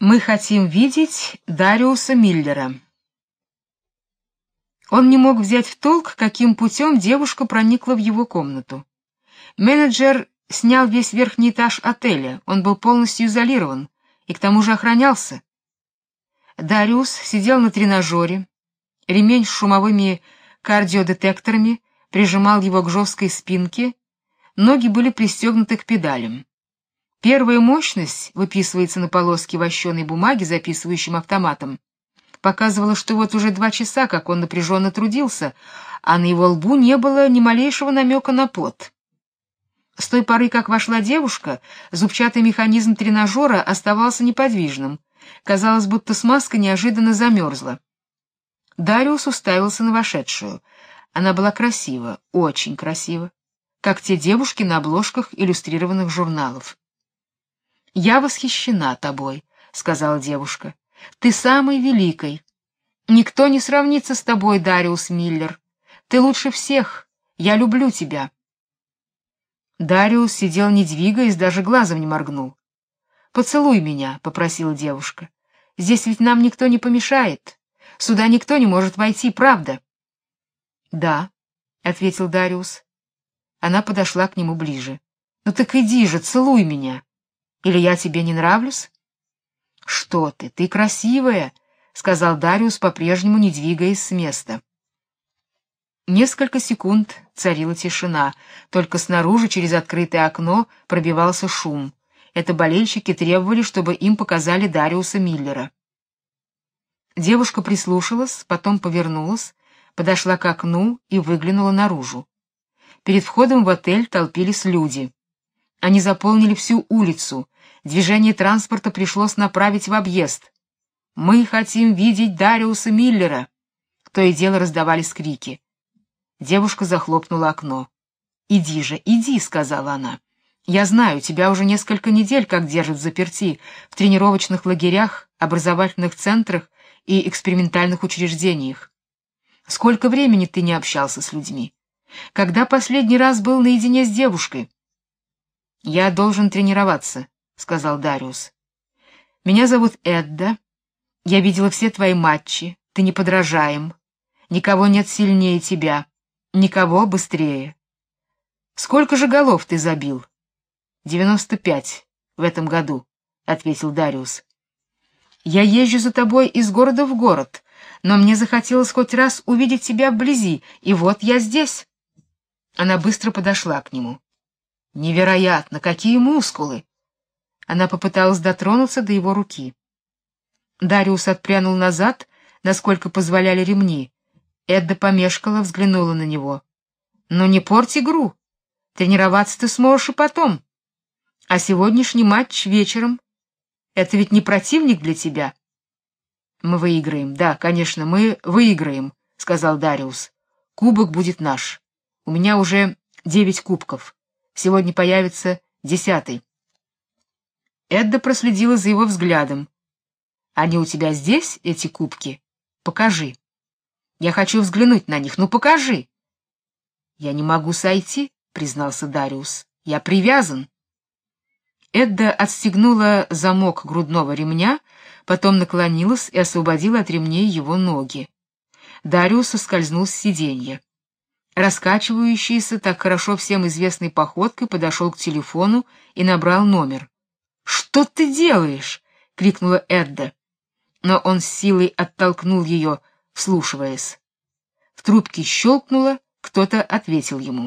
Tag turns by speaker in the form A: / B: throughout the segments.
A: Мы хотим видеть Дариуса Миллера. Он не мог взять в толк, каким путем девушка проникла в его комнату. Менеджер снял весь верхний этаж отеля, он был полностью изолирован и к тому же охранялся. Дариус сидел на тренажере, ремень с шумовыми кардиодетекторами прижимал его к жесткой спинке, ноги были пристегнуты к педалям. Первая мощность, выписывается на полоске вощеной бумаги записывающим автоматом, показывала, что вот уже 2 часа, как он напряженно трудился, а на его лбу не было ни малейшего намека на пот. С той поры, как вошла девушка, зубчатый механизм тренажера оставался неподвижным. Казалось, будто смазка неожиданно замерзла. Дариус уставился на вошедшую. Она была красива, очень красива, как те девушки на обложках иллюстрированных журналов. «Я восхищена тобой», — сказала девушка. «Ты самый великий. Никто не сравнится с тобой, Дариус Миллер. Ты лучше всех. Я люблю тебя». Дариус сидел не двигаясь, даже глазом не моргнул. «Поцелуй меня», — попросила девушка. «Здесь ведь нам никто не помешает. Сюда никто не может войти, правда?» «Да», — ответил Дариус. Она подошла к нему ближе. «Ну так иди же, целуй меня. Или я тебе не нравлюсь?» «Что ты красивая», — сказал Дариус, по-прежнему не двигаясь с места. Несколько секунд царила тишина, только снаружи через открытое окно пробивался шум. Это болельщики требовали, чтобы им показали Дариуса Миллера. Девушка прислушалась, потом повернулась, подошла к окну и выглянула наружу. Перед входом в отель толпились люди. Они заполнили всю улицу. Движение транспорта пришлось направить в объезд. «Мы хотим видеть Дариуса Миллера!» То и дело раздавались крики. Девушка захлопнула окно. «Иди же, иди», — сказала она. «Я знаю, тебя уже несколько недель как держат взаперти в тренировочных лагерях, образовательных центрах и экспериментальных учреждениях. Сколько времени ты не общался с людьми? Когда последний раз был наедине с девушкой?» «Я должен тренироваться», — сказал Дариус. «Меня зовут Эдда. Я видела все твои матчи. Ты неподражаем. Никого нет сильнее тебя. Никого быстрее. Сколько же голов ты забил?» 95 в этом году, — ответил Дариус. «Я езжу за тобой из города в город, но мне захотелось хоть раз увидеть тебя вблизи, и вот я здесь». Она быстро подошла к нему. «Невероятно! Какие мускулы!» Она попыталась дотронуться до его руки. Дариус отпрянул назад, насколько позволяли ремни. Эдда помешкала, взглянула на него. «Но не порть игру. Тренироваться ты сможешь и потом. А сегодняшний матч вечером — это ведь не противник для тебя». «Мы выиграем, да, конечно, мы выиграем», — сказал Дариус. «Кубок будет наш. У меня уже 9 кубков. Сегодня появится 10-й». Эдда проследила за его взглядом. «Они у тебя здесь, эти кубки? Покажи. Я хочу взглянуть на них, ну покажи». «Я не могу сойти», — признался Дариус. «Я привязан». Эдда отстегнула замок грудного ремня, потом наклонилась и освободила от ремней его ноги. Дариус соскользнул с сиденья. Раскачивающийся, так хорошо всем известной походкой подошел к телефону и набрал номер. «Что ты делаешь?» — крикнула Эдда. Но он с силой оттолкнул ее, вслушиваясь. В трубке щелкнуло, кто-то ответил ему.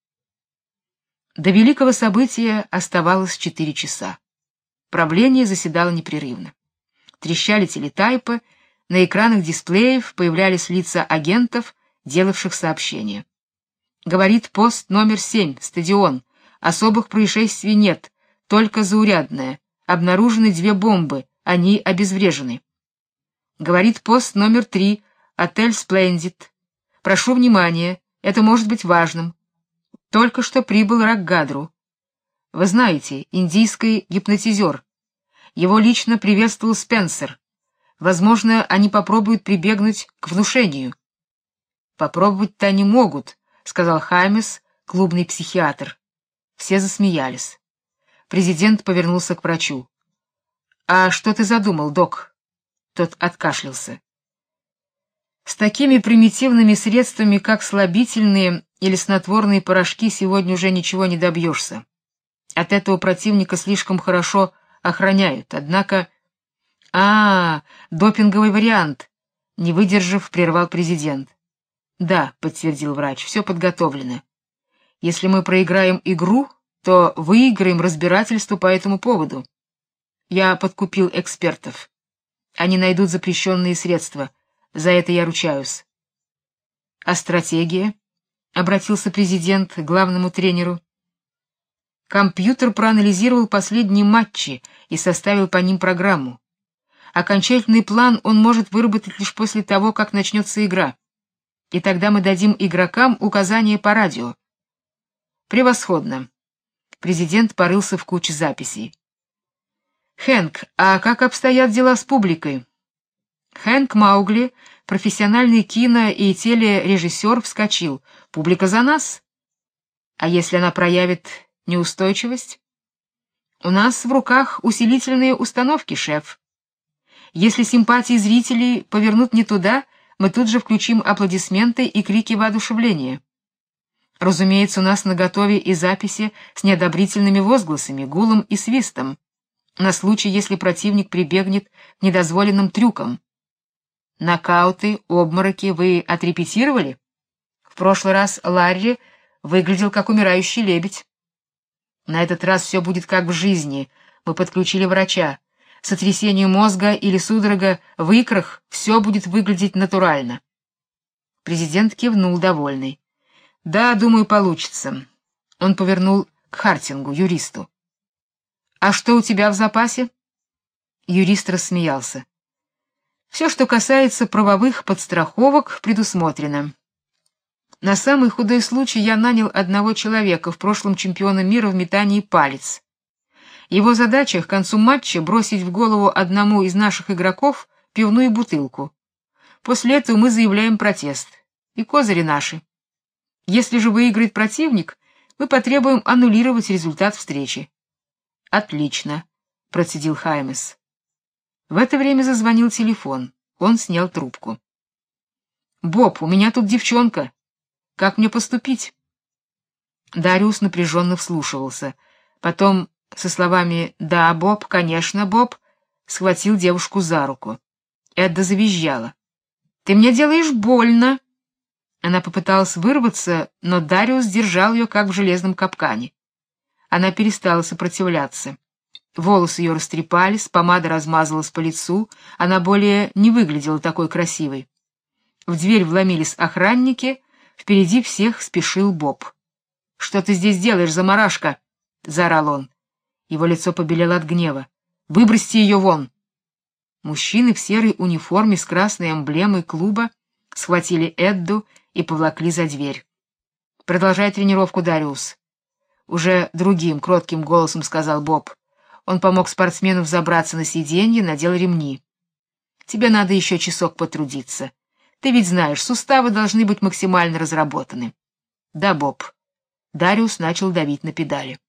A: До великого события оставалось 4 часа. Правление заседало непрерывно. Трещали телетайпы, на экранах дисплеев появлялись лица агентов, делавших сообщения. Говорит пост номер 7, стадион. Особых происшествий нет, только заурядное. Обнаружены 2 бомбы, они обезврежены. Говорит пост номер 3, отель Сплендид. Прошу внимания, это может быть важным. Только что прибыл Ракгадру. Вы знаете, индийский гипнотизер. Его лично приветствовал Спенсер. Возможно, они попробуют прибегнуть к внушению. Попробовать-то они могут, сказал Хамис, клубный психиатр. Все засмеялись. Президент повернулся к врачу. А что ты задумал, док? Тот откашлялся. С такими примитивными средствами, как слабительные или снотворные порошки, сегодня уже ничего не добьешься. От этого противника слишком хорошо охраняют. Однако... допинговый вариант, не выдержав, прервал президент. Да, подтвердил врач, все подготовлено. Если мы проиграем игру, то выиграем разбирательство по этому поводу. Я подкупил экспертов. Они найдут запрещенные средства. За это я ручаюсь. А стратегия? Обратился президент к главному тренеру. Компьютер проанализировал последние матчи и составил по ним программу. Окончательный план он может выработать лишь после того, как начнется игра. И тогда мы дадим игрокам указания по радио. Превосходно. Президент порылся в куче записей. Хэнк, а как обстоят дела с публикой? Хэнк Маугли, профессиональный кино- и телережиссер, вскочил. Публика за нас. А если она проявит неустойчивость? У нас в руках усилительные установки, шеф. Если симпатии зрителей повернут не туда, мы тут же включим аплодисменты и крики воодушевления. Разумеется, у нас наготове и записи с неодобрительными возгласами, гулом и свистом, на случай, если противник прибегнет к недозволенным трюкам. Нокауты, обмороки вы отрепетировали? В прошлый раз Ларри выглядел как умирающий лебедь. На этот раз все будет как в жизни. Мы подключили врача. Сотрясение мозга или судорога в икрах, все будет выглядеть натурально. Президент кивнул, довольный. Да, думаю, получится. Он повернул к Хартингу, юристу. А что у тебя в запасе? Юрист рассмеялся. Все, что касается правовых подстраховок, предусмотрено. На самый худой случай я нанял одного человека, в прошлом чемпиона мира в метании палец. Его задача к концу матча бросить в голову одному из наших игроков пивную бутылку. После этого мы заявляем протест. И козыри наши. Если же выиграет противник, мы потребуем аннулировать результат встречи. Отлично, процедил Хаймес. В это время зазвонил телефон. Он снял трубку. Боб, у меня тут девчонка. Как мне поступить? Дариус напряженно вслушивался. Потом со словами «Да, Боб, конечно, Боб», схватил девушку за руку. Эдда завизжала. «Ты мне делаешь больно!» Она попыталась вырваться, но Дариус держал ее как в железном капкане. Она перестала сопротивляться. Волосы ее растрепались, помада размазалась по лицу, она более не выглядела такой красивой. В дверь вломились охранники, впереди всех спешил Боб. «Что ты здесь делаешь, заморашка?» — заорал он. Его лицо побелело от гнева. «Выбросьте ее вон!» Мужчины в серой униформе с красной эмблемой клуба схватили Эдду и повлакли за дверь. «Продолжай тренировку, Дариус», — уже другим кротким голосом сказал Боб. Он помог спортсмену взобраться на сиденье, надел ремни. «Тебе надо еще часок потрудиться. Ты ведь знаешь, суставы должны быть максимально разработаны». «Да, Боб». Дариус начал давить на педали.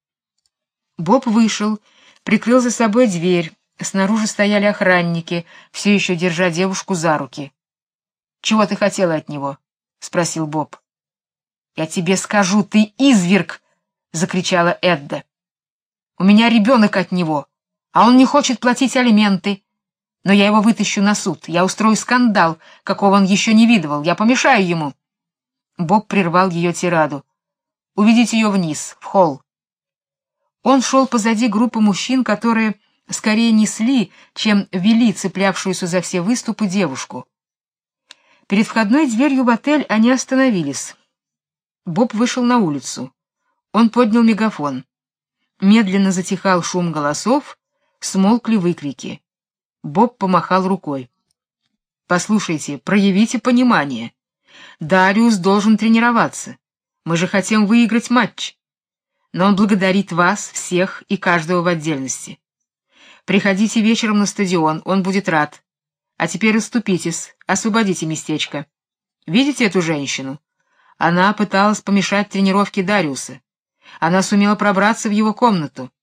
A: Боб вышел, прикрыл за собой дверь. Снаружи стояли охранники, все еще держа девушку за руки. «Чего ты хотела от него?» — спросил Боб. «Я тебе скажу, ты изверг!» — закричала Эдда. «У меня ребенок от него, а он не хочет платить алименты. Но я его вытащу на суд, я устрою скандал, какого он еще не видывал, я помешаю ему». Боб прервал ее тираду. «Уведите ее вниз, в холл». Он шел позади группы мужчин, которые скорее несли, чем вели цеплявшуюся за все выступы девушку. Перед входной дверью в отель они остановились. Боб вышел на улицу. Он поднял мегафон. Медленно затихал шум голосов, смолкли выкрики. Боб помахал рукой. «Послушайте, проявите понимание. Дариус должен тренироваться. Мы же хотим выиграть матч. Но он благодарит вас, всех и каждого в отдельности. Приходите вечером на стадион, он будет рад. А теперь расступитесь, освободите местечко. Видите эту женщину? Она пыталась помешать тренировке Дариуса. Она сумела пробраться в его комнату.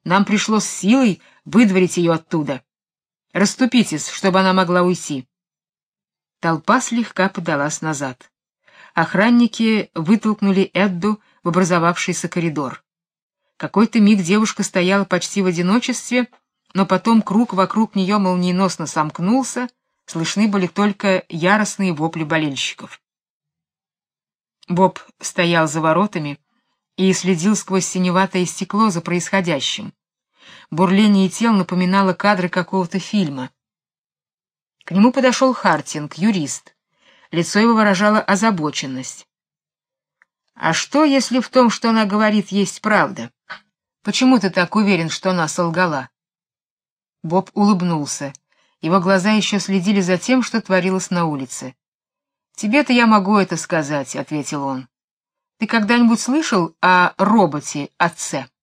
A: Нам пришлось силой выдворить ее оттуда. Расступитесь, чтобы она могла уйти. Толпа слегка подалась назад. Охранники вытолкнули Эдду в образовавшийся коридор. Какой-то миг девушка стояла почти в одиночестве, но потом круг вокруг нее молниеносно сомкнулся, слышны были только яростные вопли болельщиков. Боб стоял за воротами и следил сквозь синеватое стекло за происходящим. Бурление тел напоминало кадры какого-то фильма. К нему подошел Хартинг, юрист. Лицо его выражало озабоченность. «А что, если в том, что она говорит, есть правда? Почему ты так уверен, что она солгала?» Боб улыбнулся. Его глаза еще следили за тем, что творилось на улице. «Тебе-то я могу это сказать», — ответил он. «Ты когда-нибудь слышал о роботе-отце?»